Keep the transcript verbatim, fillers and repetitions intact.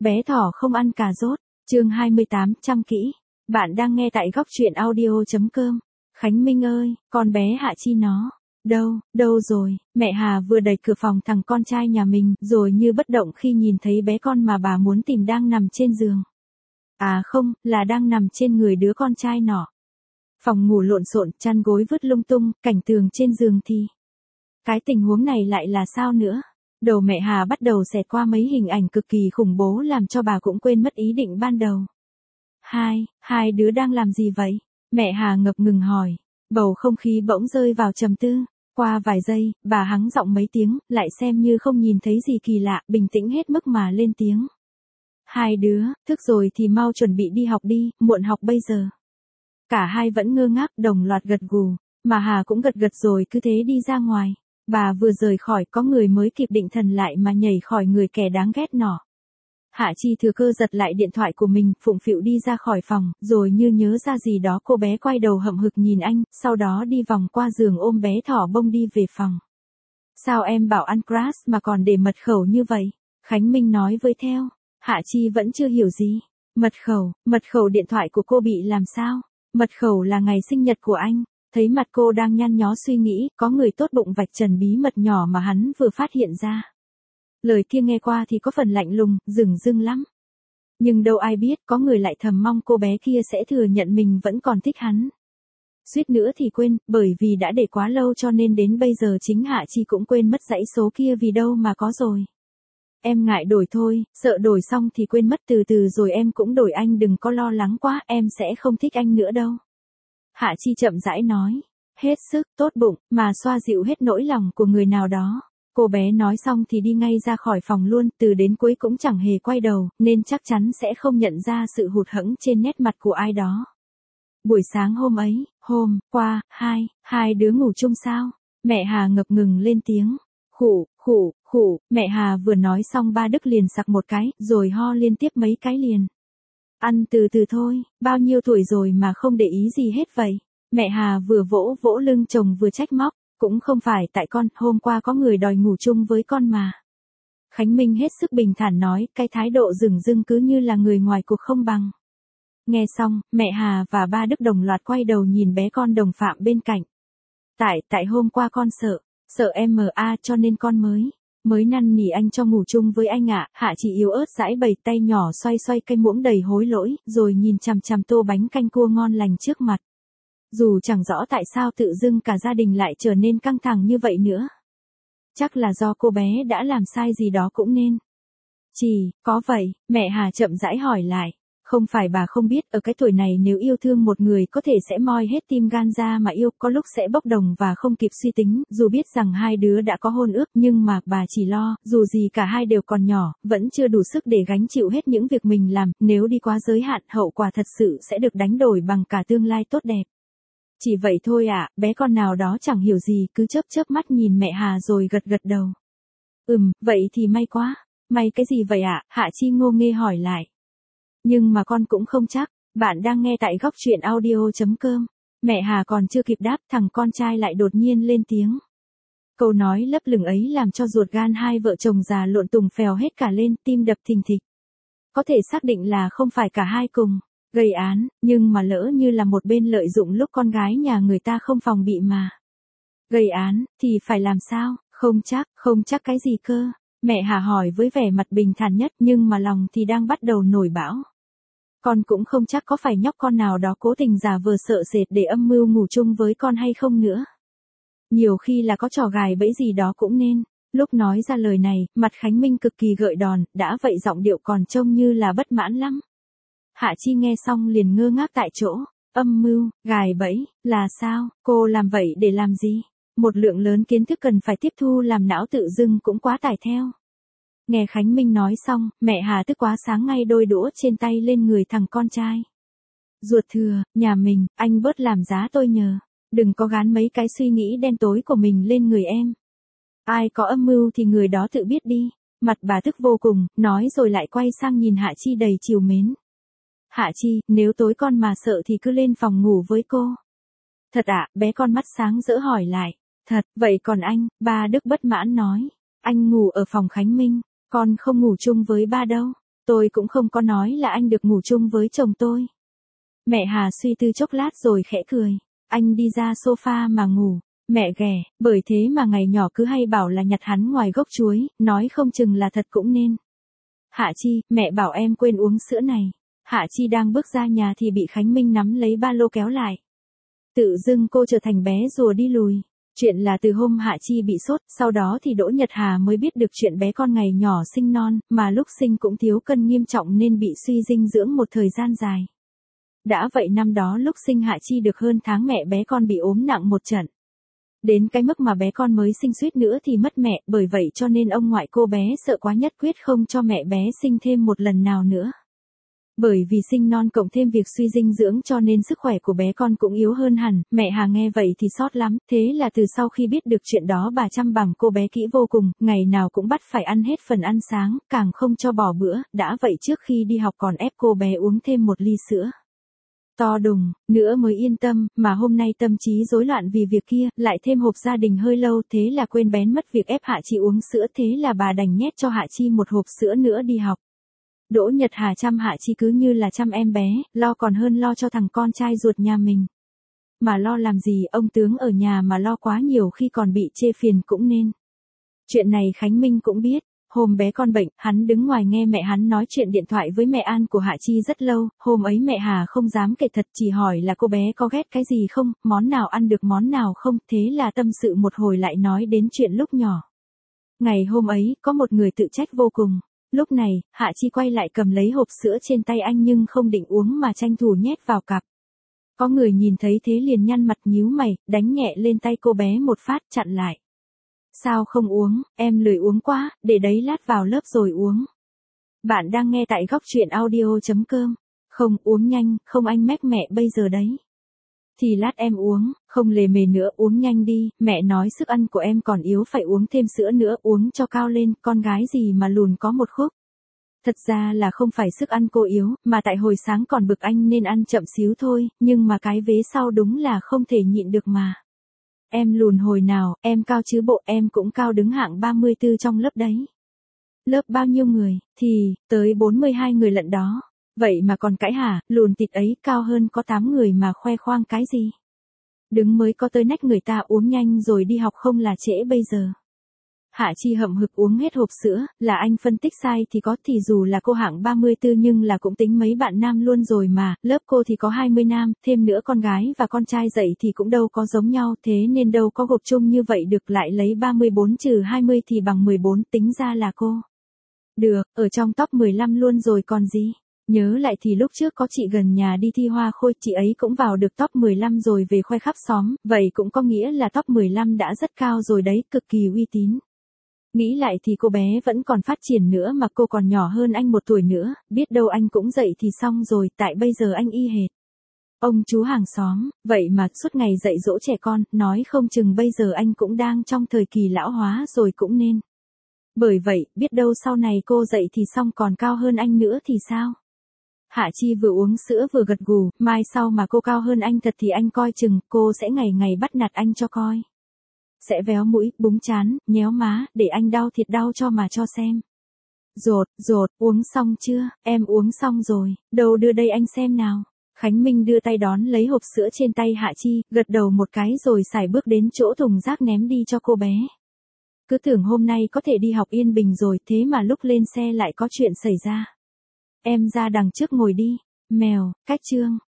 Bé thỏ không ăn cà rốt, chương hai mươi tám, chăm kỹ. Bạn đang nghe tại góc truyện audio.com. Khánh Minh ơi, con bé Hạ Chi nó. Đâu, đâu rồi, mẹ Hà vừa đẩy cửa phòng thằng con trai nhà mình, rồi như bất động khi nhìn thấy bé con mà bà muốn tìm đang nằm trên giường. À không, là đang nằm trên người đứa con trai nọ. Phòng ngủ lộn xộn, chăn gối vứt lung tung, cảnh tường trên giường thì. Cái tình huống này lại là sao nữa? Đầu mẹ Hà bắt đầu xẹt qua mấy hình ảnh cực kỳ khủng bố làm cho bà cũng quên mất ý định ban đầu. Hai, hai đứa đang làm gì vậy? Mẹ Hà ngập ngừng hỏi. Bầu không khí bỗng rơi vào trầm tư. Qua vài giây, bà hắng giọng mấy tiếng, lại xem như không nhìn thấy gì kỳ lạ, bình tĩnh hết mức mà lên tiếng. Hai đứa, thức rồi thì mau chuẩn bị đi học đi, muộn học bây giờ. Cả hai vẫn ngơ ngác đồng loạt gật gù, mà Hà cũng gật gật rồi cứ thế đi ra ngoài. Bà vừa rời khỏi có người mới kịp định thần lại mà nhảy khỏi người kẻ đáng ghét nọ. Hạ Chi thừa cơ giật lại điện thoại của mình, phụng phịu đi ra khỏi phòng, rồi như nhớ ra gì đó cô bé quay đầu hậm hực nhìn anh, sau đó đi vòng qua giường ôm bé thỏ bông đi về phòng. Sao em bảo ăn crush mà còn để mật khẩu như vậy? Khánh Minh nói với theo. Hạ Chi vẫn chưa hiểu gì. Mật khẩu, mật khẩu điện thoại của cô bị làm sao? Mật khẩu là ngày sinh nhật của anh. Thấy mặt cô đang nhăn nhó suy nghĩ, có người tốt bụng vạch trần bí mật nhỏ mà hắn vừa phát hiện ra. Lời kia nghe qua thì có phần lạnh lùng, dửng dưng lắm. Nhưng đâu ai biết, có người lại thầm mong cô bé kia sẽ thừa nhận mình vẫn còn thích hắn. Suýt nữa thì quên, bởi vì đã để quá lâu cho nên đến bây giờ chính Hạ Chi cũng quên mất dãy số kia vì đâu mà có rồi. Em ngại đổi thôi, sợ đổi xong thì quên mất từ từ rồi em cũng đổi anh đừng có lo lắng quá, em sẽ không thích anh nữa đâu. Hạ Chi chậm rãi nói, hết sức, tốt bụng, mà xoa dịu hết nỗi lòng của người nào đó. Cô bé nói xong thì đi ngay ra khỏi phòng luôn, từ đến cuối cũng chẳng hề quay đầu, nên chắc chắn sẽ không nhận ra sự hụt hẫng trên nét mặt của ai đó. Buổi sáng hôm ấy, hôm qua, hai, hai đứa ngủ chung sao? Mẹ Hà ngập ngừng lên tiếng. Khụ, khụ, khụ, mẹ Hà vừa nói xong ba Đức liền sặc một cái, rồi ho liên tiếp mấy cái liền. Ăn từ từ thôi, bao nhiêu tuổi rồi mà không để ý gì hết vậy? Mẹ Hà vừa vỗ vỗ lưng chồng vừa trách móc, cũng không phải tại con, hôm qua có người đòi ngủ chung với con mà. Khánh Minh hết sức bình thản nói, cái thái độ dửng dưng cứ như là người ngoài cuộc không bằng. Nghe xong, mẹ Hà và ba Đức đồng loạt quay đầu nhìn bé con đồng phạm bên cạnh. Tại, tại hôm qua con sợ, sợ em ma cho nên con mới. Mới năn nỉ anh cho ngủ chung với anh ạ. Hạ Chi yếu ớt giãi bày tay nhỏ xoay xoay cây muỗng đầy hối lỗi, rồi nhìn chằm chằm tô bánh canh cua ngon lành trước mặt. Dù chẳng rõ tại sao tự dưng cả gia đình lại trở nên căng thẳng như vậy nữa. Chắc là do cô bé đã làm sai gì đó cũng nên. Chỉ, có vậy, mẹ Hà chậm rãi hỏi lại. Không phải bà không biết, ở cái tuổi này nếu yêu thương một người có thể sẽ moi hết tim gan ra mà yêu, có lúc sẽ bốc đồng và không kịp suy tính, dù biết rằng hai đứa đã có hôn ước nhưng mà bà chỉ lo, dù gì cả hai đều còn nhỏ, vẫn chưa đủ sức để gánh chịu hết những việc mình làm, nếu đi quá giới hạn hậu quả thật sự sẽ được đánh đổi bằng cả tương lai tốt đẹp. Chỉ vậy thôi ạ, à, bé con nào đó chẳng hiểu gì, cứ chớp chớp mắt nhìn mẹ Hà rồi gật gật đầu. Ừm, vậy thì may quá. May cái gì vậy ạ? À? Hạ Chi ngô nghê hỏi lại. Nhưng mà con cũng không chắc. Bạn đang nghe tại góc truyện audio.com. Mẹ Hà còn chưa kịp đáp, thằng con trai lại đột nhiên lên tiếng. Câu nói lấp lửng ấy làm cho ruột gan hai vợ chồng già lộn tùng phèo hết cả lên, tim đập thình thịch. Có thể xác định là không phải cả hai cùng gây án, nhưng mà lỡ như là một bên lợi dụng lúc con gái nhà người ta không phòng bị mà gây án, thì phải làm sao? Không chắc, không chắc cái gì cơ? Mẹ Hà hỏi với vẻ mặt bình thản nhất, nhưng mà lòng thì đang bắt đầu nổi bão. Con cũng không chắc có phải nhóc con nào đó cố tình giả vờ sợ sệt để âm mưu ngủ chung với con hay không nữa. Nhiều khi là có trò gài bẫy gì đó cũng nên. Lúc nói ra lời này, mặt Khánh Minh cực kỳ gợi đòn, đã vậy giọng điệu còn trông như là bất mãn lắm. Hạ Chi nghe xong liền ngơ ngác tại chỗ. Âm mưu, gài bẫy, là sao? Cô làm vậy để làm gì? Một lượng lớn kiến thức cần phải tiếp thu làm não tự dưng cũng quá tải theo. Nghe Khánh Minh nói xong, mẹ Hà tức quá sáng ngay đôi đũa trên tay lên người thằng con trai. Ruột thừa, nhà mình, anh bớt làm giá tôi nhờ. Đừng có gán mấy cái suy nghĩ đen tối của mình lên người em. Ai có âm mưu thì người đó tự biết đi. Mặt bà tức vô cùng, nói rồi lại quay sang nhìn Hạ Chi đầy trìu mến. Hạ Chi, nếu tối con mà sợ thì cứ lên phòng ngủ với cô. Thật ạ, à, bé con mắt sáng rỡ hỏi lại. Thật, vậy còn anh, ba Đức bất mãn nói. Anh ngủ ở phòng Khánh Minh, con không ngủ chung với ba đâu. Tôi cũng không có nói là anh được ngủ chung với chồng tôi. Mẹ Hà suy tư chốc lát rồi khẽ cười. Anh đi ra sofa mà ngủ. Mẹ ghẻ, bởi thế mà ngày nhỏ cứ hay bảo là nhặt hắn ngoài gốc chuối, nói không chừng là thật cũng nên. Hạ Chi, mẹ bảo em quên uống sữa này. Hạ Chi đang bước ra nhà thì bị Khánh Minh nắm lấy ba lô kéo lại. Tự dưng cô trở thành bé rùa đi lùi. Chuyện là từ hôm Hạ Chi bị sốt, sau đó thì Đỗ Nhật Hà mới biết được chuyện bé con ngày nhỏ sinh non, mà lúc sinh cũng thiếu cân nghiêm trọng nên bị suy dinh dưỡng một thời gian dài. Đã vậy năm đó lúc sinh Hạ Chi được hơn tháng mẹ bé con bị ốm nặng một trận. Đến cái mức mà bé con mới sinh suýt nữa thì mất mẹ, bởi vậy cho nên ông ngoại cô bé sợ quá nhất quyết không cho mẹ bé sinh thêm một lần nào nữa. Bởi vì sinh non cộng thêm việc suy dinh dưỡng cho nên sức khỏe của bé con cũng yếu hơn hẳn, mẹ Hà nghe vậy thì xót lắm, thế là từ sau khi biết được chuyện đó bà chăm bẵm cô bé kỹ vô cùng, ngày nào cũng bắt phải ăn hết phần ăn sáng, càng không cho bỏ bữa, đã vậy trước khi đi học còn ép cô bé uống thêm một ly sữa. To đùng, nữa mới yên tâm, mà hôm nay tâm trí rối loạn vì việc kia, lại thêm hộp gia đình hơi lâu thế là quên bén mất việc ép Hạ Chi uống sữa thế là bà đành nhét cho Hạ Chi một hộp sữa nữa đi học. Đỗ Nhật Hà chăm Hạ Chi cứ như là chăm em bé, lo còn hơn lo cho thằng con trai ruột nhà mình. Mà lo làm gì, ông tướng ở nhà mà lo quá nhiều khi còn bị chê phiền cũng nên. Chuyện này Khánh Minh cũng biết. Hôm bé con bệnh, hắn đứng ngoài nghe mẹ hắn nói chuyện điện thoại với mẹ An của Hạ Chi rất lâu, hôm ấy mẹ Hà không dám kể thật chỉ hỏi là cô bé có ghét cái gì không, món nào ăn được món nào không, thế là tâm sự một hồi lại nói đến chuyện lúc nhỏ. Ngày hôm ấy, có một người tự trách vô cùng. Lúc này, Hạ Chi quay lại cầm lấy hộp sữa trên tay anh nhưng không định uống mà tranh thủ nhét vào cặp. Có người nhìn thấy thế liền nhăn mặt nhíu mày, đánh nhẹ lên tay cô bé một phát chặn lại. Sao không uống, em lười uống quá, để đấy lát vào lớp rồi uống. Bạn đang nghe tại góc truyện audio chấm com. Không uống nhanh, không anh mách mẹ bây giờ đấy. Thì lát em uống, không lề mề nữa uống nhanh đi, mẹ nói sức ăn của em còn yếu phải uống thêm sữa nữa uống cho cao lên, con gái gì mà lùn có một khúc. Thật ra là không phải sức ăn cô yếu, mà tại hồi sáng còn bực anh nên ăn chậm xíu thôi, nhưng mà cái vế sau đúng là không thể nhịn được mà. Em lùn hồi nào, em cao chứ bộ, em cũng cao đứng hạng ba mươi tư trong lớp đấy. Lớp bao nhiêu người, thì, tới bốn mươi hai người lận đó. Vậy mà còn cãi hả, lùn tịt ấy cao hơn có tám người mà khoe khoang cái gì. Đứng mới có tới nách người ta uống nhanh rồi đi học không là trễ bây giờ. Hạ Chi hậm hực uống hết hộp sữa, là anh phân tích sai thì có thì dù là cô hạng ba mươi tư nhưng là cũng tính mấy bạn nam luôn rồi mà, lớp cô thì có hai mươi nam, thêm nữa con gái và con trai dạy thì cũng đâu có giống nhau thế nên đâu có gộp chung như vậy được lại lấy ba mươi bốn trừ hai mươi thì bằng mười bốn tính ra là cô. Được, ở trong top mười lăm luôn rồi còn gì. Nhớ lại thì lúc trước có chị gần nhà đi thi hoa khôi, chị ấy cũng vào được top mười lăm rồi về khoe khắp xóm, vậy cũng có nghĩa là top mười lăm đã rất cao rồi đấy, cực kỳ uy tín. Nghĩ lại thì cô bé vẫn còn phát triển nữa mà cô còn nhỏ hơn anh một tuổi nữa, biết đâu anh cũng dậy thì xong rồi, tại bây giờ anh y hệt. Ông chú hàng xóm, vậy mà suốt ngày dạy dỗ trẻ con, nói không chừng bây giờ anh cũng đang trong thời kỳ lão hóa rồi cũng nên. Bởi vậy, biết đâu sau này cô dậy thì xong còn cao hơn anh nữa thì sao? Hạ Chi vừa uống sữa vừa gật gù, mai sau mà cô cao hơn anh thật thì anh coi chừng, cô sẽ ngày ngày bắt nạt anh cho coi. Sẽ véo mũi, búng trán, nhéo má, để anh đau thiệt đau cho mà cho xem. Rột, rột, uống xong chưa, em uống xong rồi, đâu đưa đây anh xem nào. Khánh Minh đưa tay đón lấy hộp sữa trên tay Hạ Chi, gật đầu một cái rồi sải bước đến chỗ thùng rác ném đi cho cô bé. Cứ tưởng hôm nay có thể đi học yên bình rồi, thế mà lúc lên xe lại có chuyện xảy ra. Em ra đằng trước ngồi đi. Mèo, cách chương.